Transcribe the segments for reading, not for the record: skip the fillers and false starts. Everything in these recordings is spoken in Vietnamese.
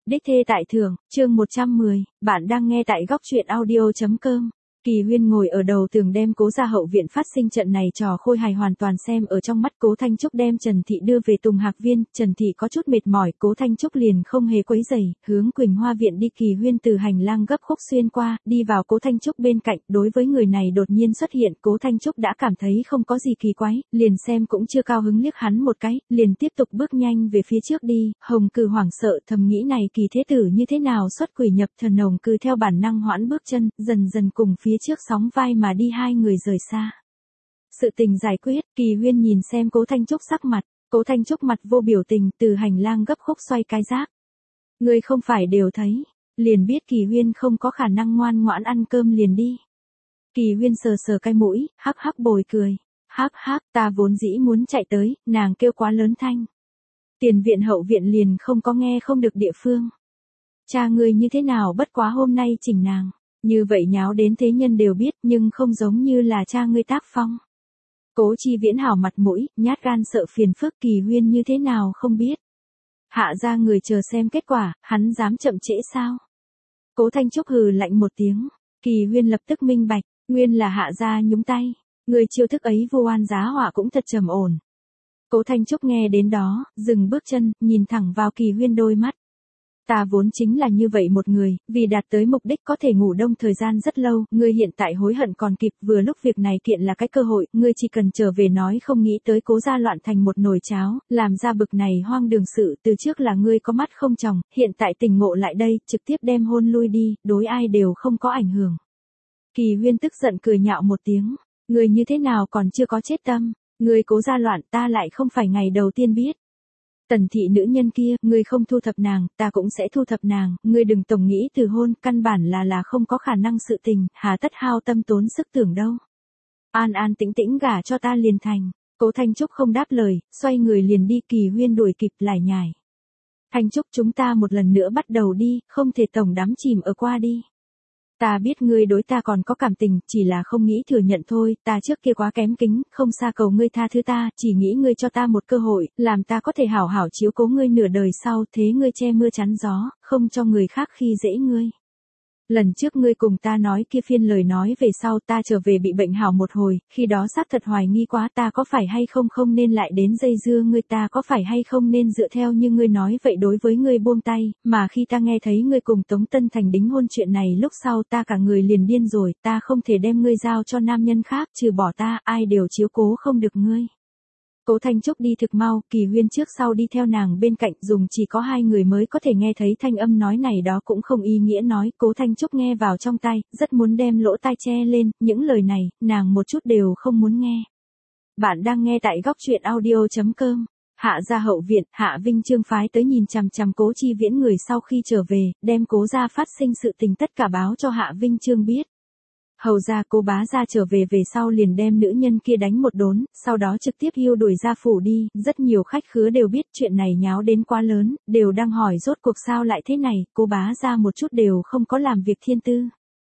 Đích thê tại thưởng, chương 110, bạn đang nghe tại góc truyện audio.com. Kỳ Huyên ngồi ở đầu tường đem Cố gia hậu viện phát sinh trận này trò khôi hài hoàn toàn xem ở trong mắt. Cố Thanh Trúc đem Trần Thị đưa về Tùng Hạc Viên, Trần Thị có chút mệt mỏi, Cố Thanh Trúc liền không hề quấy rầy, hướng Quỳnh Hoa viện đi. Kỳ Huyên từ hành lang gấp khúc xuyên qua, đi vào Cố Thanh Trúc bên cạnh, đối với người này đột nhiên xuất hiện, Cố Thanh Trúc đã cảm thấy không có gì kỳ quái, liền xem cũng chưa cao hứng liếc hắn một cái, liền tiếp tục bước nhanh về phía trước đi. Hồng Cừ hoảng sợ thầm nghĩ này Kỳ thế tử như thế nào xuất quỷ nhập thần. Hồng Cừ theo bản năng hoãn bước chân, dần dần cùng phía trước sóng vai mà đi, hai người rời xa. Sự tình giải quyết, Kỳ Huyên nhìn xem Cố Thanh Trúc sắc mặt, Cố Thanh Trúc mặt vô biểu tình, từ hành lang gấp khúc xoay cái rác. Người không phải đều thấy, liền biết Kỳ Huyên không có khả năng ngoan ngoãn ăn cơm liền đi. Kỳ Huyên sờ sờ cái mũi, hắc hắc bồi cười, hắc hắc, ta vốn dĩ muốn chạy tới, nàng kêu quá lớn thanh. Tiền viện hậu viện liền không có nghe không được địa phương. Cha ngươi như thế nào bất quá hôm nay chỉnh nàng. Như vậy nháo đến thế nhân đều biết, nhưng không giống như là cha ngươi tác phong. Cố Chi Viễn hảo mặt mũi, nhát gan sợ phiền phức. Kỳ Huyên như thế nào không biết. Hạ ra người chờ xem kết quả, hắn dám chậm trễ sao? Cố Thanh Trúc hừ lạnh một tiếng. Kỳ Huyên lập tức minh bạch, nguyên là hạ ra nhúng tay. Người chiêu thức ấy vô oan giá họa cũng thật trầm ổn. Cố Thanh Trúc nghe đến đó, dừng bước chân, nhìn thẳng vào Kỳ Huyên đôi mắt. Ta vốn chính là như vậy một người, vì đạt tới mục đích có thể ngủ đông thời gian rất lâu, ngươi hiện tại hối hận còn kịp, vừa lúc việc này kiện là cái cơ hội, ngươi chỉ cần trở về nói không nghĩ tới Cố gia loạn thành một nồi cháo, làm ra bực này hoang đường sự, từ trước là ngươi có mắt không tròng, hiện tại tỉnh ngộ lại đây, trực tiếp đem hôn lui đi, đối ai đều không có ảnh hưởng. Kỳ Huyên tức giận cười nhạo một tiếng, ngươi như thế nào còn chưa có chết tâm, ngươi Cố gia loạn ta lại không phải ngày đầu tiên biết. Tần thị nữ nhân kia, ngươi không thu thập nàng, ta cũng sẽ thu thập nàng, ngươi đừng tổng nghĩ từ hôn, căn bản là không có khả năng sự tình, hà tất hao tâm tốn sức tưởng đâu. An an tĩnh tĩnh gả cho ta liền thành. Cố Thanh Trúc không đáp lời, xoay người liền đi. Kỳ Huyên đuổi kịp lải nhải. Thanh Trúc, chúng ta một lần nữa bắt đầu đi, không thể tổng đắm chìm ở qua đi. Ta biết ngươi đối ta còn có cảm tình, chỉ là không nghĩ thừa nhận thôi, ta trước kia quá kém kính, không xa cầu ngươi tha thứ ta, chỉ nghĩ ngươi cho ta một cơ hội, làm ta có thể hảo hảo chiếu cố ngươi nửa đời sau, thế ngươi che mưa chắn gió, không cho người khác khi dễ ngươi. Lần trước ngươi cùng ta nói kia phiên lời nói về sau ta trở về bị bệnh hảo một hồi, khi đó xác thật hoài nghi quá ta có phải hay không không nên lại đến dây dưa ngươi, ta có phải hay không nên dựa theo như ngươi nói vậy đối với ngươi buông tay, mà khi ta nghe thấy ngươi cùng Tống Tân Thành đính hôn chuyện này lúc sau ta cả người liền điên rồi, ta không thể đem ngươi giao cho nam nhân khác, trừ bỏ ta, ai đều chiếu cố không được ngươi. Cố Thanh Trúc đi thực mau, Kỳ Huyên trước sau đi theo nàng bên cạnh, dùng chỉ có hai người mới có thể nghe thấy thanh âm nói này đó cũng không ý nghĩa nói, Cố Thanh Trúc nghe vào trong tai, rất muốn đem lỗ tai che lên, những lời này, nàng một chút đều không muốn nghe. Bạn đang nghe tại góc truyện audio.com. Hạ gia hậu viện, Hạ Vinh Trương phái tới nhìn chằm chằm Cố Chi Viễn người sau khi trở về, đem Cố gia phát sinh sự tình tất cả báo cho Hạ Vinh Trương biết. Hầu ra Cố bá gia trở về sau liền đem nữ nhân kia đánh một đốn, sau đó trực tiếp hiêu đuổi ra phủ đi, rất nhiều khách khứa đều biết chuyện này nháo đến quá lớn, đều đang hỏi rốt cuộc sao lại thế này, Cố bá gia một chút đều không có làm việc thiên tư.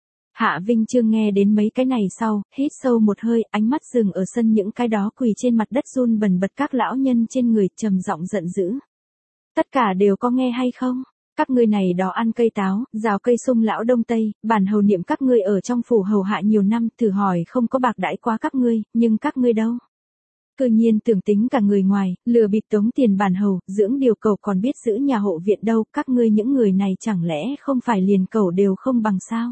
Hạ Vinh Trương nghe đến mấy cái này sau, hít sâu một hơi, ánh mắt dừng ở sân những cái đó quỳ trên mặt đất run bần bật các lão nhân trên người, trầm giọng giận dữ. Tất cả đều có nghe hay không? Các ngươi này đó ăn cây táo, rào cây sung lão đông tây, bản hầu niệm các ngươi ở trong phủ hầu hạ nhiều năm, thử hỏi không có bạc đãi quá các ngươi, nhưng các ngươi đâu? Cư nhiên tưởng tính cả người ngoài, lừa bịp tống tiền bản hầu, dưỡng điều cầu còn biết giữ nhà hộ viện đâu, các ngươi những người này chẳng lẽ không phải liền cầu đều không bằng sao?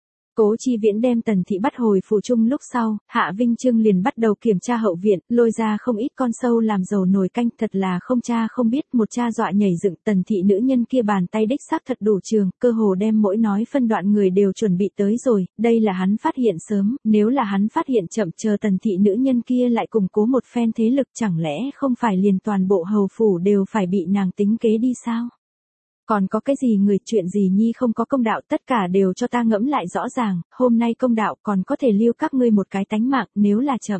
Cố Chi Viễn đem Tần thị bắt hồi phủ chung lúc sau, Hạ Vinh Trương liền bắt đầu kiểm tra hậu viện, lôi ra không ít con sâu làm dầu nồi canh, thật là không cha không biết, một cha dọa nhảy dựng. Tần thị nữ nhân kia bàn tay đích xác thật đủ trường, cơ hồ đem mỗi nói phân đoạn người đều chuẩn bị tới rồi, đây là hắn phát hiện sớm, nếu là hắn phát hiện chậm, chờ Tần thị nữ nhân kia lại củng cố một phen thế lực, chẳng lẽ không phải liền toàn bộ hầu phủ đều phải bị nàng tính kế đi sao? Còn có cái gì người, chuyện gì nhi không có công đạo, tất cả đều cho ta ngẫm lại rõ ràng, hôm nay công đạo còn có thể lưu các ngươi một cái tánh mạng, nếu là chậm.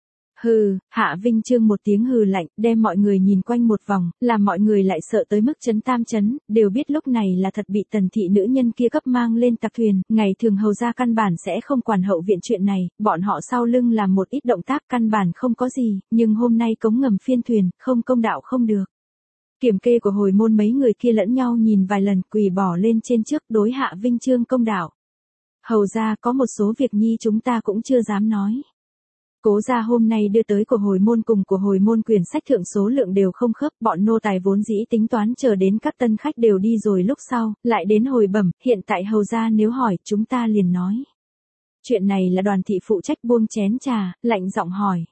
Hừ, Hạ Vinh Trương một tiếng hừ lạnh, đem mọi người nhìn quanh một vòng, làm mọi người lại sợ tới mức chấn tam chấn, đều biết lúc này là thật bị Tần thị nữ nhân kia cấp mang lên tặc thuyền, ngày thường hầu ra căn bản sẽ không quản hậu viện chuyện này, bọn họ sau lưng làm một ít động tác căn bản không có gì, nhưng hôm nay cống ngầm phiên thuyền, không công đạo không được. Kiểm kê của hồi môn mấy người kia lẫn nhau nhìn vài lần, quỳ bỏ lên trên trước đối Hạ Vinh Chương công đạo. Hầu ra có một số việc nhi chúng ta cũng chưa dám nói. Cố gia hôm nay đưa tới của hồi môn cùng của hồi môn quyển sách thượng số lượng đều không khớp, bọn nô tài vốn dĩ tính toán chờ đến các tân khách đều đi rồi lúc sau, lại đến hồi bẩm, hiện tại hầu gia nếu hỏi, chúng ta liền nói. Chuyện này là Đoàn thị phụ trách buông chén trà, lạnh giọng hỏi.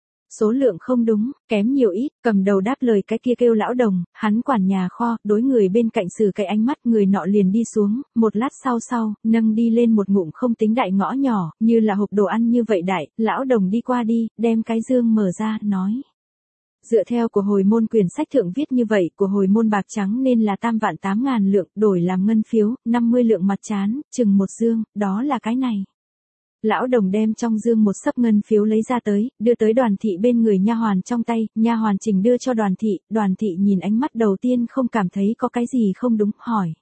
Số lượng không đúng, kém nhiều ít, cầm đầu đáp lời cái kia kêu Lão Đồng, hắn quản nhà kho, đối người bên cạnh xử cái ánh mắt, người nọ liền đi xuống, một lát sau, nâng đi lên một ngụm không tính đại ngõ nhỏ, như là hộp đồ ăn như vậy đại, Lão Đồng đi qua đi, đem cái dương mở ra, nói. Dựa theo của hồi môn quyển sách thượng viết như vậy, của hồi môn bạc trắng nên là 3.800.000 lượng, đổi làm ngân phiếu, 50 lượng mặt trán, chừng một dương, đó là cái này. Lão Đồng đem trong dương một xấp ngân phiếu lấy ra tới, đưa tới Đoàn thị bên người nha hoàn trong tay, nha hoàn Trình đưa cho Đoàn thị nhìn ánh mắt đầu tiên không cảm thấy có cái gì không đúng, hỏi.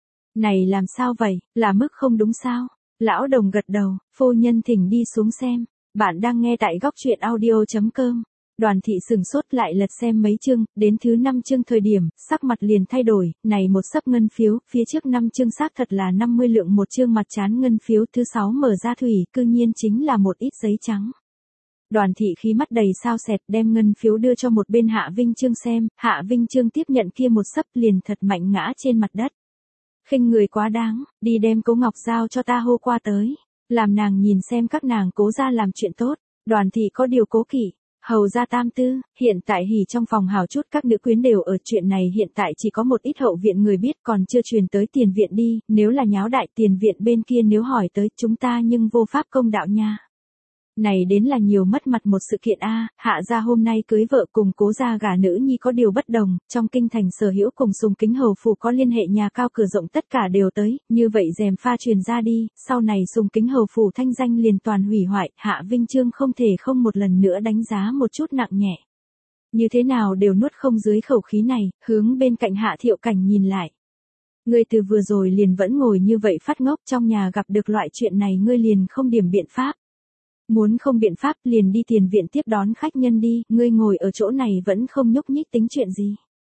Này làm sao vậy, là mức không đúng sao? Lão Đồng gật đầu, phu nhân thỉnh đi xuống xem, bạn đang nghe tại góc truyện audio.com. Đoàn thị sừng sốt lại lật xem mấy chương, đến thứ 5 chương thời điểm, sắc mặt liền thay đổi, này một xấp ngân phiếu, phía trước 5 chương xác thật là 50 lượng một chương mặt trán ngân phiếu, thứ 6 mở ra thủy, cư nhiên chính là một ít giấy trắng. Đoàn thị khí mắt đầy sao sẹt, đem ngân phiếu đưa cho một bên Hạ Vinh Chương xem, Hạ Vinh Chương tiếp nhận kia một xấp liền thật mạnh ngã trên mặt đất. Khinh người quá đáng, đi đem Cố Ngọc Giao cho ta hô qua tới, làm nàng nhìn xem các nàng Cố gia làm chuyện tốt. Đoàn thị có điều cố kỵ. Hầu gia tam tư, hiện tại hỉ trong phòng hào chút các nữ quyến đều ở, chuyện này hiện tại chỉ có một ít hậu viện người biết, còn chưa truyền tới tiền viện đi, nếu là nháo đại tiền viện bên kia nếu hỏi tới chúng ta nhưng vô pháp công đạo nha. Này đến là nhiều mất mặt một sự kiện a. Hạ gia hôm nay cưới vợ cùng Cố gia gả nữ nhi có điều bất đồng, trong kinh thành sở hữu cùng Sùng Kính hầu phủ có liên hệ nhà cao cửa rộng tất cả đều tới, như vậy rèm pha truyền ra đi, sau này Sùng Kính hầu phủ thanh danh liền toàn hủy hoại, Hạ Vinh Chương không thể không một lần nữa đánh giá một chút nặng nhẹ. Như thế nào đều nuốt không dưới khẩu khí này, hướng bên cạnh Hạ Thiệu Cảnh nhìn lại. Ngươi từ vừa rồi liền vẫn ngồi như vậy phát ngốc, trong nhà gặp được loại chuyện này ngươi liền không điểm biện pháp. Muốn không biện pháp liền đi tiền viện tiếp đón khách nhân đi, ngươi ngồi ở chỗ này vẫn không nhúc nhích tính chuyện gì.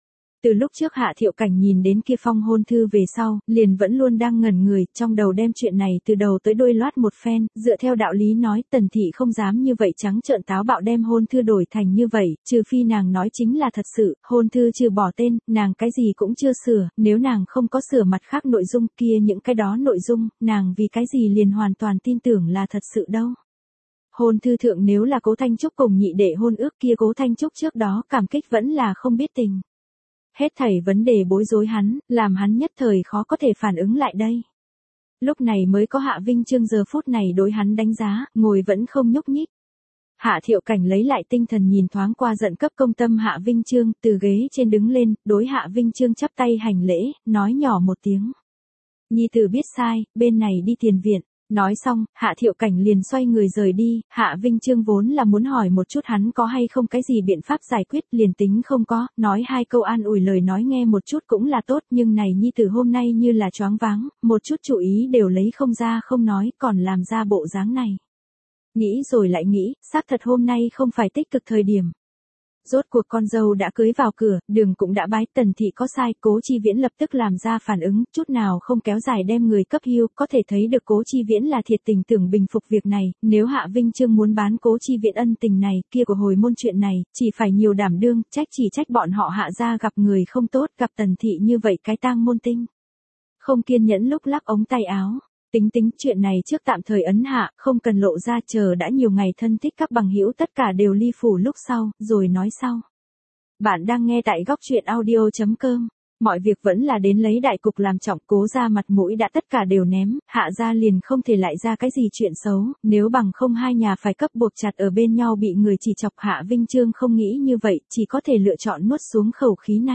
Từ lúc trước Hạ Thiệu Cảnh nhìn đến kia phong hôn thư về sau, liền vẫn luôn đang ngẩn người, trong đầu đem chuyện này từ đầu tới đuôi loát một phen, dựa theo đạo lý nói Tần thị không dám như vậy trắng trợn táo bạo đem hôn thư đổi thành như vậy, trừ phi nàng nói chính là thật sự, hôn thư trừ bỏ tên, nàng cái gì cũng chưa sửa, nếu nàng không có sửa mặt khác nội dung kia những cái đó nội dung, nàng vì cái gì liền hoàn toàn tin tưởng là thật sự đâu. Hôn thư thượng nếu là Cố Thanh Trúc cùng nhị đệ hôn ước kia Cố Thanh Trúc trước đó cảm kích vẫn là không biết tình. Hết thảy vấn đề bối rối hắn, làm hắn nhất thời khó có thể phản ứng lại đây. Lúc này mới có Hạ Vinh Chương giờ phút này đối hắn đánh giá, ngồi vẫn không nhúc nhích. Hạ Thiệu Cảnh lấy lại tinh thần nhìn thoáng qua giận cấp công tâm Hạ Vinh Chương, từ ghế trên đứng lên, đối Hạ Vinh Chương chắp tay hành lễ, nói nhỏ một tiếng. Nhi tử biết sai, bên này đi tiền viện. Nói xong, Hạ Thiệu Cảnh liền xoay người rời đi, Hạ Vinh Chương vốn là muốn hỏi một chút hắn có hay không cái gì biện pháp giải quyết, liền tính không có, nói hai câu an ủi lời nói nghe một chút cũng là tốt, nhưng này nhi tử hôm nay như là choáng váng, một chút chú ý đều lấy không ra không nói, còn làm ra bộ dáng này. Nghĩ rồi lại nghĩ, xác thật hôm nay không phải tích cực thời điểm. Rốt cuộc con dâu đã cưới vào cửa, đường cũng đã bái, Tần thị có sai, Cố Chi Viễn lập tức làm ra phản ứng, chút nào không kéo dài đem người cấp hưu, có thể thấy được Cố Chi Viễn là thiệt tình tưởng bình phục việc này, nếu Hạ Vinh Chương muốn bán Cố Chi Viễn ân tình này, kia của hồi môn chuyện này, chỉ phải nhiều đảm đương, chỉ trách bọn họ Hạ gia gặp người không tốt, gặp Tần thị như vậy cái tang môn tinh. Không kiên nhẫn lúc lắc ống tay áo. Tính chuyện này trước tạm thời ấn hạ, không cần lộ ra, chờ đã nhiều ngày thân thích các bằng hữu tất cả đều ly phủ lúc sau, rồi nói sau. Bạn đang nghe tại góc truyện audio.com. Mọi việc vẫn là đến lấy đại cục làm trọng, Cố gia mặt mũi đã tất cả đều ném, Hạ gia liền không thể lại ra cái gì chuyện xấu, nếu bằng không hai nhà phải cấp buộc chặt ở bên nhau bị người chỉ chọc. Hạ Vinh Chương không nghĩ như vậy, chỉ có thể lựa chọn nuốt xuống khẩu khí này.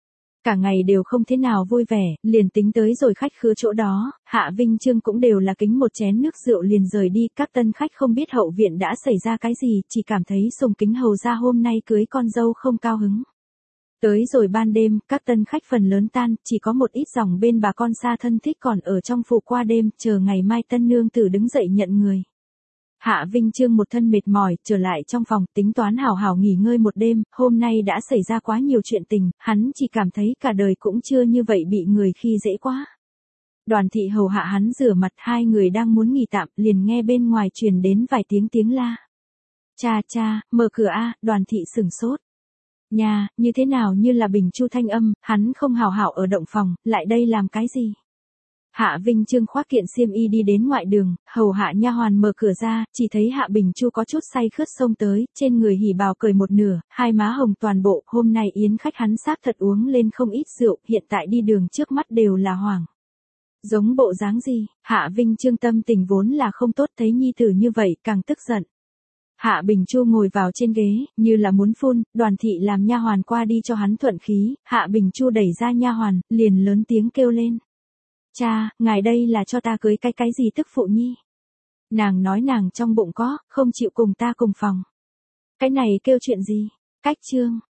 Cả ngày đều không thế nào vui vẻ, liền tính tới rồi khách khứa chỗ đó, Hạ Vinh Chương cũng đều là kính một chén nước rượu liền rời đi, các tân khách không biết hậu viện đã xảy ra cái gì, chỉ cảm thấy Sùng Kính hầu gia hôm nay cưới con dâu không cao hứng. Tới rồi ban đêm, các tân khách phần lớn tan, chỉ có một ít dòng bên bà con xa thân thích còn ở trong phủ qua đêm, chờ ngày mai tân nương tử đứng dậy nhận người. Hạ Vinh Chương một thân mệt mỏi, trở lại trong phòng, tính toán hào hào nghỉ ngơi một đêm, hôm nay đã xảy ra quá nhiều chuyện tình, hắn chỉ cảm thấy cả đời cũng chưa như vậy bị người khi dễ quá. Đoàn thị hầu hạ hắn rửa mặt, hai người đang muốn nghỉ tạm, liền nghe bên ngoài truyền đến vài tiếng la. Cha cha, mở cửa a, Đoàn thị sửng sốt. Nhà, như thế nào như là Bình Chu thanh âm, hắn không hào hảo ở động phòng, lại đây làm cái gì? Hạ Vinh Chương khoác kiện xiêm y đi đến ngoại đường, hầu hạ nha hoàn mở cửa ra, chỉ thấy Hạ Bình Chu có chút say khướt xông tới, trên người hỉ bào cởi một nửa, hai má hồng toàn bộ, hôm nay yến khách hắn xác thật uống lên không ít rượu, hiện tại đi đường trước mắt đều là hoảng. Giống bộ dáng gì? Hạ Vinh Chương tâm tình vốn là không tốt, thấy nhi tử như vậy, càng tức giận. Hạ Bình Chu ngồi vào trên ghế, như là muốn phun, Đoàn thị làm nha hoàn qua đi cho hắn thuận khí, Hạ Bình Chu đẩy ra nha hoàn, liền lớn tiếng kêu lên. Cha, ngài đây là cho ta cưới cái gì tức phụ nhi? Nàng nói nàng trong bụng có, không chịu cùng ta cùng phòng. Cái này kêu chuyện gì? Cách chương.